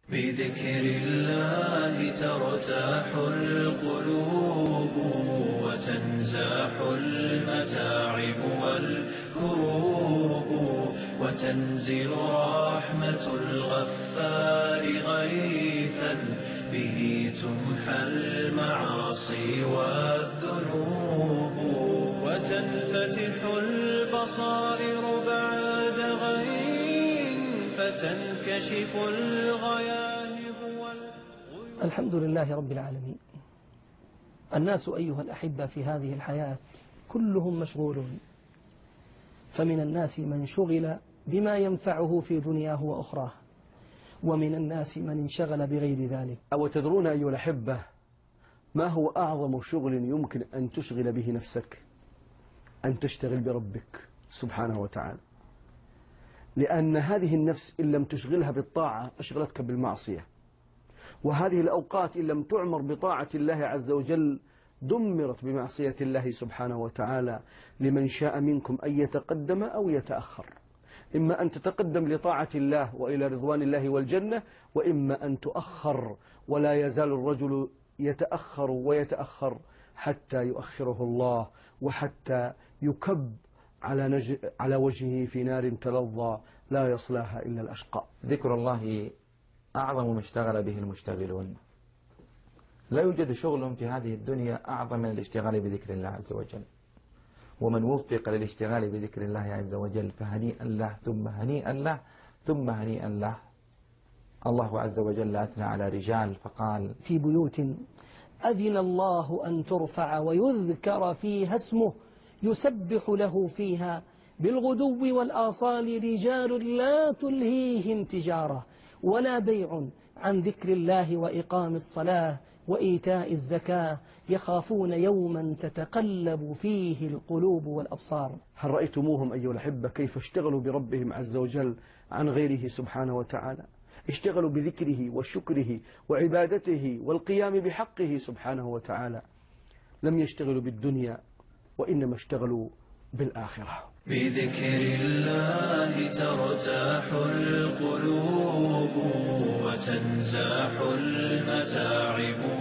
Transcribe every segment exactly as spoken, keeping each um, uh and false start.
بذكر الله ترتاح القلوب وتنزاح المتاعب والكروب وتنزل رحمة الغفار غيثا به تمحى المعاصي والذنوب وتنفتح البصائر بعد غين فتنكشف الغياهب والغيوب. الحمد لله رب العالمين. الناس أيها الأحبة في هذه الحياة كلهم مشغولون، فمن الناس من شغل بما ينفعه في دنياه وأخراه، ومن الناس من انشغل بغير ذلك. أو تدرون أيها الأحبة ما هو أعظم شغل يمكن أن تشغل به نفسك؟ أن تشتغل بربك سبحانه وتعالى، لأن هذه النفس إن لم تشغلها بالطاعة أشغلتك بالمعصية، وهذه الأوقات إن لم تعمر بطاعة الله عز وجل دمرت بمعصية الله سبحانه وتعالى. لمن شاء منكم أن يتقدم أو يتأخر، إما أن تتقدم لطاعة الله وإلى رضوان الله والجنة، وإما أن تؤخر، ولا يزال الرجل يتأخر ويتأخر حتى يؤخره الله، وحتى يكب على, نج... على وجهه في نار تلظى لا يصلاها إلا الأشقى. ذكر الله أعظم ما اشتغل به المشتغلون. لا يوجد شغل في هذه الدنيا أعظم من الاشتغال بذكر الله عز وجل، ومن وفق للاشتغال بذكر الله عز وجل فهنيئا له ثم هنيئا له ثم هنيئا له. الله عز وجل أثنى على رجال فقال: في بيوت أذن الله أن ترفع ويذكر فيها اسمه يسبح له فيها بالغدو والآصال رجال لا تلهيهم تجارة ولا بيع عن ذكر الله وإقام الصلاة وإيتاء الزكاة يخافون يوما تتقلب فيه القلوب والأبصار. هل رأيتموهم أيها الأحبة كيف اشتغلوا بربهم عز وجل عن غيره سبحانه وتعالى؟ اشتغلوا بذكره وشكره وعبادته والقيام بحقه سبحانه وتعالى. لم يشتغلوا بالدنيا وإنما اشتغلوا بالآخرة. بذكر الله ترتاح القلوب وتنزاح المتاعب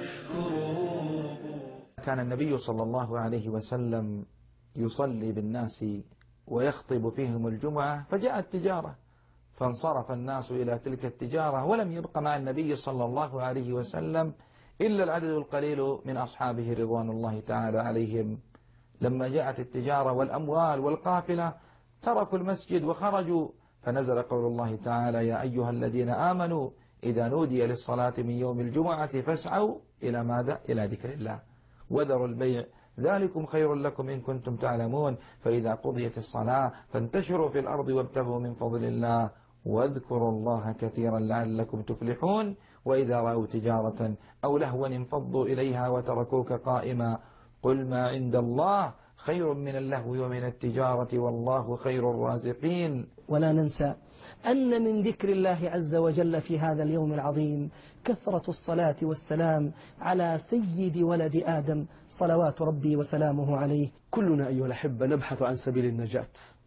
والكروب. كان النبي صلى الله عليه وسلم يصلي بالناس ويخطب فيهم الجمعة، فجاءت تجارة فانصرف الناس إلى تلك التجارة، ولم يبق مع النبي صلى الله عليه وسلم إلا العدد القليل من أصحابه رضوان الله تعالى عليهم. لما جاءت التجارة والأموال والقافلة تركوا المسجد وخرجوا، فنزل قول الله تعالى: يا أيها الذين آمنوا إذا نودي للصلاة من يوم الجمعة فاسعوا إلى ماذا؟ إلى ذكر الله وذروا البيع ذلكم خير لكم إن كنتم تعلمون، فإذا قضيت الصلاة فانتشروا في الأرض وابتغوا من فضل الله واذكروا الله كثيرا لعلكم تفلحون، وإذا رأوا تجارة أو لهوا انفضوا إليها وتركوك قائما قل ما عند الله خير من اللهو ومن التجارة والله خير الرازقين. ولا ننسى أن من ذكر الله عز وجل في هذا اليوم العظيم كثرة الصلاة والسلام على سيد ولد آدم صلوات ربي وسلامه عليه. كلنا أيها الأحبة نبحث عن سبيل النجاة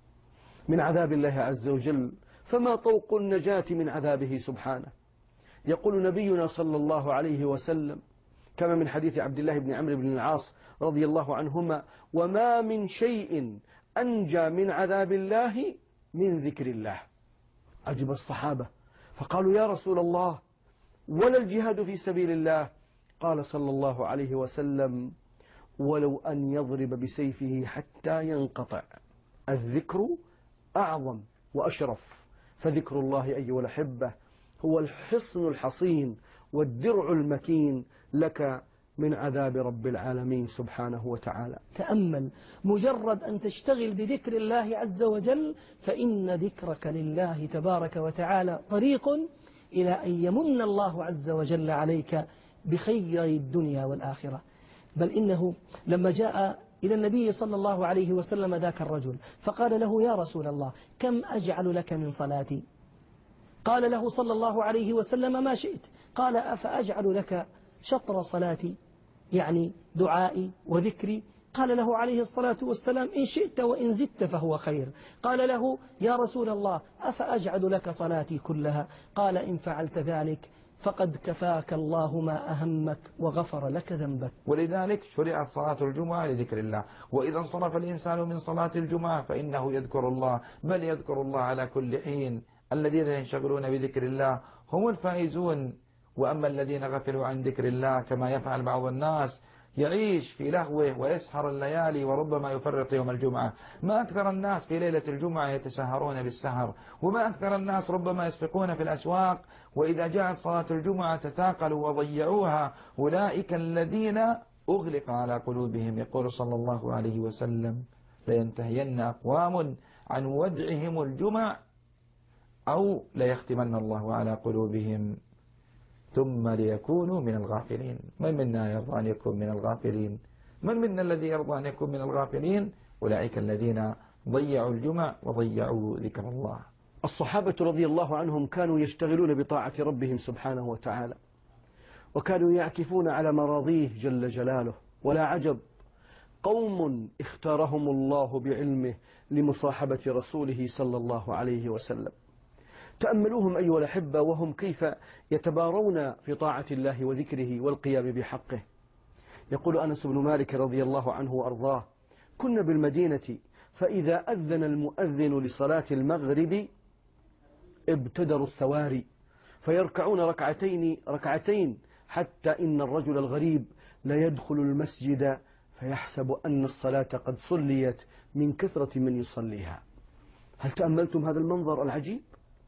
من عذاب الله عز وجل، فما طوق النجاة من عذابه سبحانه؟ يقول نبينا صلى الله عليه وسلم كما من حديث عبد الله بن عمرو بن العاص رضي الله عنهما: وما من شيء أنجى من عذاب الله من ذكر الله. عجب الصحابة فقالوا: يا رسول الله ولا الجهاد في سبيل الله؟ قال صلى الله عليه وسلم: ولو أن يضرب بسيفه حتى ينقطع. الذكر أعظم وأشرف، فذكر الله أيها الأحبة هو الحصن الحصين والدرع المكين لك من عذاب رب العالمين سبحانه وتعالى. تأمل، مجرد أن تشتغل بذكر الله عز وجل فإن ذكرك لله تبارك وتعالى طريق إلى أن يمن الله عز وجل عليك بخير الدنيا والآخرة. بل إنه لما جاء إلى النبي صلى الله عليه وسلم ذاك الرجل فقال له: يا رسول الله كم أجعل لك من صلاتي؟ قال له صلى الله عليه وسلم: ما شئت. قال: أفأجعل لك شطر صلاتي، يعني دعائي وذكري؟ قال له عليه الصلاة والسلام إن شئت وإن زدت فهو خير. قال له يا رسول الله أفأجعل لك صلاتي كلها؟ قال إن فعلت ذلك فقد كفاك الله ما أهمك وغفر لك ذنبك. ولذلك شرعت صلاة الجمعة لذكر الله. وإذا انصرف الإنسان من صلاة الجمعة فإنه يذكر الله، بل يذكر الله على كل حين. الذين ينشغلون بذكر الله هم الفائزون. وأما الذين غفلوا عن ذكر الله كما يفعل بعض الناس، يعيش في لهوه ويسهر الليالي وربما يفرط يوم الجمعة. ما أكثر الناس في ليلة الجمعة يتسهرون بالسهر، وما أكثر الناس ربما يسبقون في الأسواق، وإذا جاءت صلاة الجمعة تثاقلوا وضيعوها. أولئك الذين أغلق على قلوبهم. يقول صلى الله عليه وسلم لينتهين أقوام عن ودعهم الجمع أو ليختمن الله على قلوبهم ثم ليكونوا من الغافلين. من منا يرضى أن يكون من الغافلين؟ من منا الذي يرضى أن يكون من الغافلين؟ أولئك الذين ضيعوا الجمع وضيعوا ذكر الله. الصحابة رضي الله عنهم كانوا يشتغلون بطاعة ربهم سبحانه وتعالى، وكانوا يعكفون على مراضيه جل جلاله. ولا عجب، قوم اختارهم الله بعلمه لمصاحبة رسوله صلى الله عليه وسلم. تأملوهم أيها الأحبة وهم كيف يتبارون في طاعة الله وذكره والقيام بحقه. يقول أنس بن مالك رضي الله عنه وأرضاه كنا بالمدينة فإذا أذن المؤذن لصلاة المغرب ابتدروا السواري فيركعون ركعتين ركعتين حتى إن الرجل الغريب لا يدخل المسجد فيحسب أن الصلاة قد صليت من كثرة من يصليها. هل تأملتم هذا المنظر العجيب؟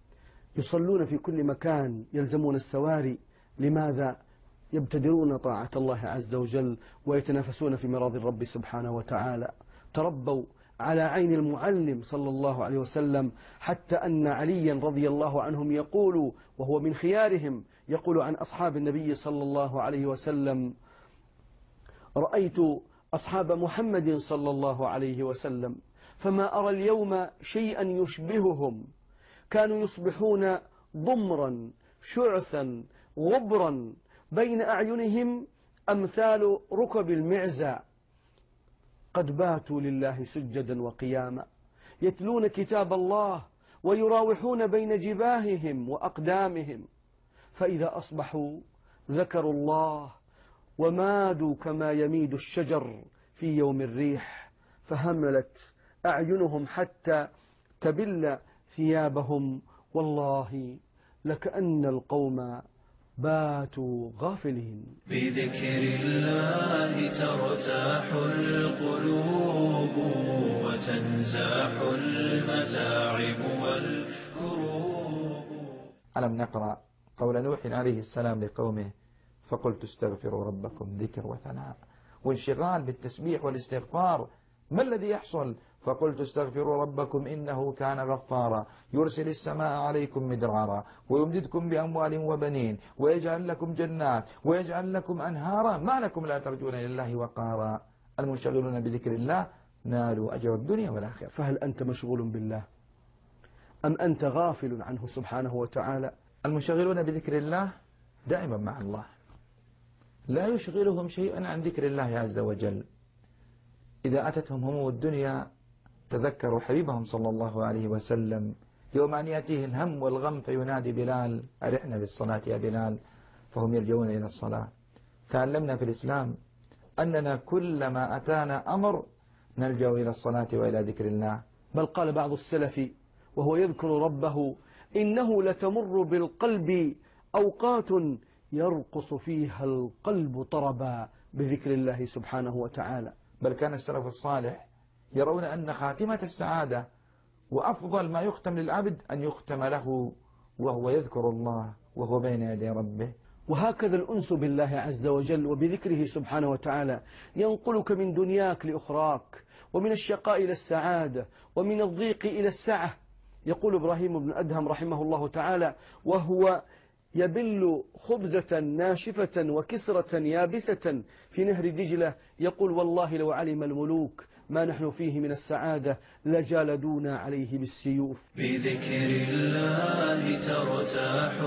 يصلون في كل مكان، يلزمون السواري. لماذا؟ يبتدرون طاعة الله عز وجل ويتنافسون في مراضي الرب سبحانه وتعالى. تربوا على عين المعلم صلى الله عليه وسلم، حتى أن عليا رضي الله عنهم يقول وهو من خيارهم، يقول عن أصحاب النبي صلى الله عليه وسلم: رأيت أصحاب محمد صلى الله عليه وسلم فما أرى اليوم شيئا يشبههم، كانوا يصبحون ضمرا شعثا غبرا بين أعينهم أمثال ركب المعزى، قد باتوا لله سجدا وقياما، يتلون كتاب الله ويراوحون بين جباههم وأقدامهم، فإذا أصبحوا ذكروا الله ومادوا كما يميد الشجر في يوم الريح، فهملت أعينهم حتى تبل ثيابهم، والله لكأن القوم باتوا غافلين. بذكر الله ترتاح القلوب وتنزاح المتاعب والكروب. ألم نقرأ قول نوح عليه السلام لقومه: فقلت استغفروا ربكم، ذكر وثناء وانشغال بالتسبيح والاستغفار. ما الذي يحصل؟ فقلت استغفروا ربكم إنه كان غفارا يرسل السماء عليكم مدرارا ويمددكم بأموال وبنين ويجعل لكم جنات ويجعل لكم أنهارا ما لكم لا ترجون لله وقارا. المنشغلون بذكر الله نالوا أجر الدنيا والآخرة. فهل أنت مشغول بالله أم أنت غافل عنه سبحانه وتعالى؟ المنشغلون بذكر الله دائما مع الله، لا يشغلهم شيئا عن ذكر الله عز وجل. إذا أتتهم هموم الدنيا تذكروا حبيبهم صلى الله عليه وسلم يوم أن يأتيه الهم والغم فينادي بلال: أرحنا بالصلاة يا بلال، فهم يلجؤون إلى الصلاة. تعلمنا في الإسلام أننا كلما أتانا أمر نلجأ إلى الصلاة وإلى ذكر الله. بل قال بعض السلف وهو يذكر ربه: إنه لتمر بالقلب أوقات يرقص فيها القلب طربا بذكر الله سبحانه وتعالى. بل كان السلف الصالح يرون أن خاتمة السعادة وأفضل ما يختم للعبد أن يختم له وهو يذكر الله وهو بين يدي ربه. وهكذا الأنس بالله عز وجل وبذكره سبحانه وتعالى ينقلك من دنياك لأخراك، ومن الشقاء إلى السعادة، ومن الضيق إلى السعة. يقول إبراهيم بن أدهم رحمه الله تعالى وهو يبل خبزة ناشفة وكسرة يابسة في نهر دجلة، يقول: والله لو علم الملوك ما نحن فيه من السعادة لجالدونا عليه بالسيوف. بذكر الله ترتاح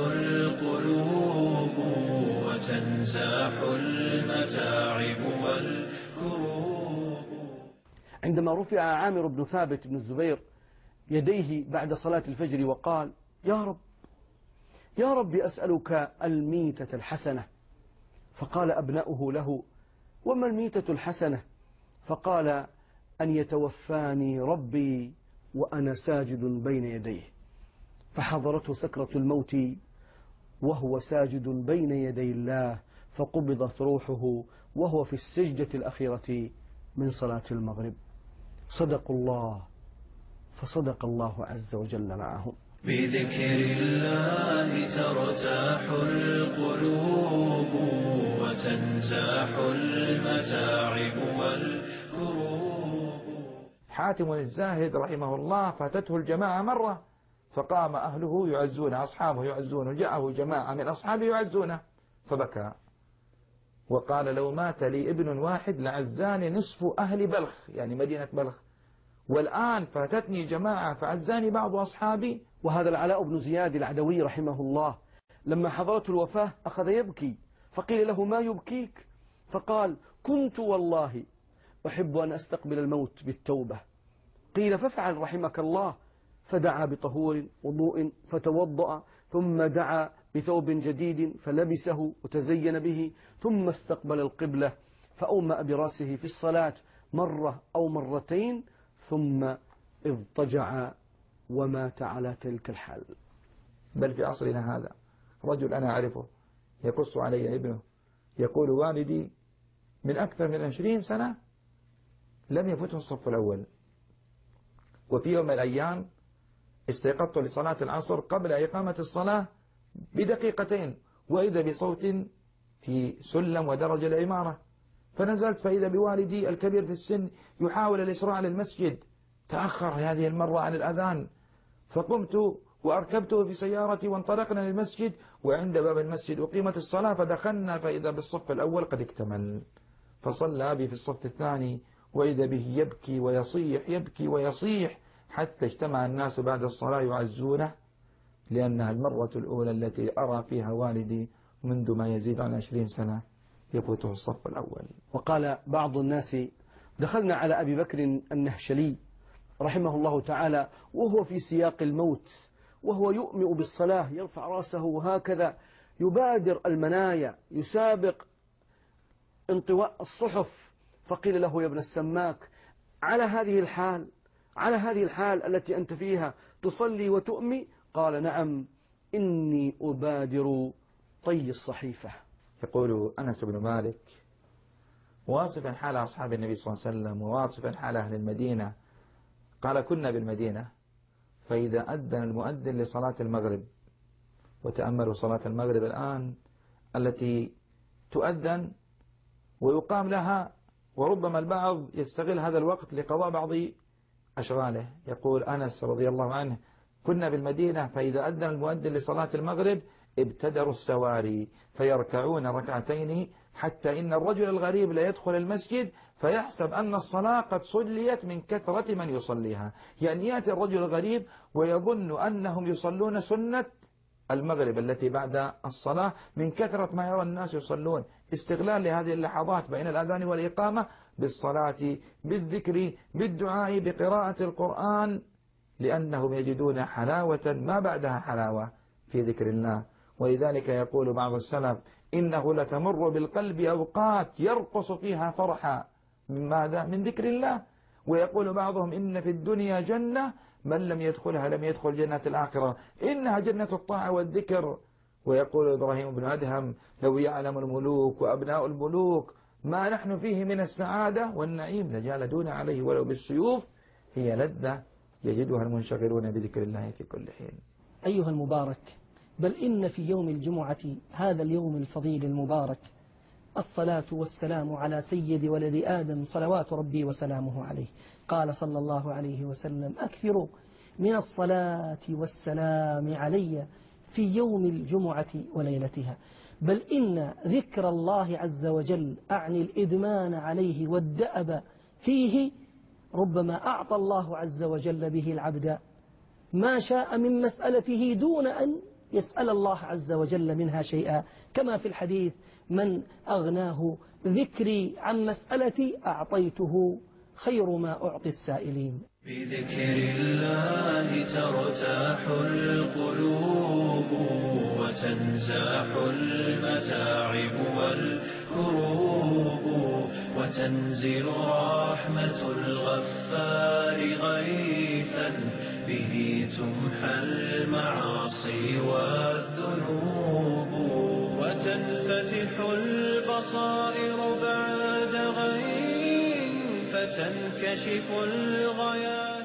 القلوب وتنزاح المتاعب والكروب. لما رفع عامر بن ثابت بن الزبير يديه بعد صلاة الفجر وقال: يا رب يا رب أسألك الميتة الحسنة. فقال أبناؤه له: وما الميتة الحسنة؟ فقال: أن يتوفاني ربي وأنا ساجد بين يديه. فحضرته سكرة الموت وهو ساجد بين يدي الله، فقبضت روحه وهو في السجدة الأخيرة من صلاة المغرب. صدقوا الله فصدق الله عز وجل معهم. بذكر الله ترتاح القلوب وتنزاح المتاعب والكروب. حاتم الزاهد رحمه الله فاتته الجماعة مرة، فقام أهله يعزونه، أصحابه يعزونه، جاءه جماعة من أصحابه يعزونه، فبكى وقال: لو مات لي ابن واحد لعزاني نصف أهل بلخ، يعني مدينة بلخ، والآن فاتتني جماعة فعزاني بعض أصحابي. وهذا العلاء بن زياد العدوي رحمه الله لما حضرته الوفاة أخذ يبكي، فقيل له: ما يبكيك؟ فقال: كنت والله أحب أن أستقبل الموت بالتوبة. قيل: فافعل رحمك الله. فدعا بطهور وضوء فتوضأ، ثم دعا بثوب جديد فلبسه وتزين به، ثم استقبل القبلة فأومأ برأسه في الصلاة مرة أو مرتين، ثم اضطجع ومات على تلك الحال. بل في عصرنا هذا رجل أنا أعرفه يقص علي ابنه يقول: والدي من أكثر من عشرين سنة لم يفته الصف الأول، وفي يوم من الأيام استيقظت لصلاة العصر قبل إقامة الصلاة بدقيقتين، وإذا بصوت في سلم ودرج العمارة، فنزلت فإذا بوالدي الكبير في السن يحاول الإسراع للمسجد، تأخر هذه المرة عن الأذان، فقمت وأركبته في سيارتي وانطلقنا للمسجد، وعند باب المسجد أقيمت الصلاة فدخلنا فإذا بالصف الأول قد اكتمل، فصلى أبي في الصف الثاني وإذا به يبكي ويصيح يبكي ويصيح، حتى اجتمع الناس بعد الصلاة يعزونه، لأنها المرة الأولى التي أرى فيها والدي منذ ما يزيد عن عشرين سنة يفوته الصف الأول. وقال بعض الناس: دخلنا على أبي بكر النهشلي رحمه الله تعالى وهو في سياق الموت، وهو يؤمئ بالصلاة، يرفع رأسه هكذا، يبادر المنايا، يسابق انطواء الصحف، فقيل له: يا ابن السماك، على هذه الحال على هذه الحال التي أنت فيها تصلي وتؤمي؟ قال: نعم، إني أبادر طي الصحيفة. يقول أنس بن مالك واصفا حال أصحاب النبي صلى الله عليه وسلم وواصفا حال أهل المدينة، قال: كنا بالمدينة فإذا أذن المؤذن لصلاة المغرب، وتأملوا صلاة المغرب الآن التي تؤذن ويقام لها، وربما البعض يستغل هذا الوقت لقضاء بعض أشغاله. يقول أنس رضي الله عنه: كنا بالمدينة فإذا أذن المؤذن لصلاة المغرب ابتدروا السواري فيركعون ركعتين، حتى إن الرجل الغريب لا يدخل المسجد فيحسب أن الصلاة قد صليت من كثرة من يصليها. يعني يأتي الرجل الغريب ويظن أنهم يصلون سنة المغرب التي بعد الصلاة من كثرة ما يرى الناس يصلون. استغلال لهذه اللحظات بين الأذان والإقامة بالصلاة، بالذكر، بالدعاء، بقراءة القرآن، لأنهم يجدون حلاوة ما بعدها حلاوة في ذكر الله. ولذلك يقول بعض السلف: إنه لتمر بالقلب أوقات يرقص فيها فرحا من ماذا؟ من ذكر الله. ويقول بعضهم: إن في الدنيا جنة من لم يدخلها لم يدخل جنة الآخرة، إنها جنة الطاعة والذكر. ويقول إبراهيم بن أدهم: لو يعلم الملوك وأبناء الملوك ما نحن فيه من السعادة والنعيم لجالدون عليه ولو بالسيوف، هي لذة يجدها المنشغلون بذكر الله في كل حين. أيها المبارك، بل إن في يوم الجمعة هذا اليوم الفضيل المبارك الصلاة والسلام على سيد ولد آدم صلوات ربي وسلامه عليه. قال صلى الله عليه وسلم: أكثروا من الصلاة والسلام علي في يوم الجمعة وليلتها. بل إن ذكر الله عز وجل أعني الإدمان عليه والدأب فيه ربما أعطى الله عز وجل به العبد ما شاء من مسألته دون أن يسأل الله عز وجل منها شيئا، كما في الحديث: من أغناه ذكري عن مسألتي أعطيته خير ما أعطي السائلين. بذكر الله ترتاح القلوب وتنزاح المتاعب والكروب وتنزل رحمة الغفار غيثا به تمحى المعاصي والذنوب وتنفتح البصائر بعد غيث فتنكشف الغياث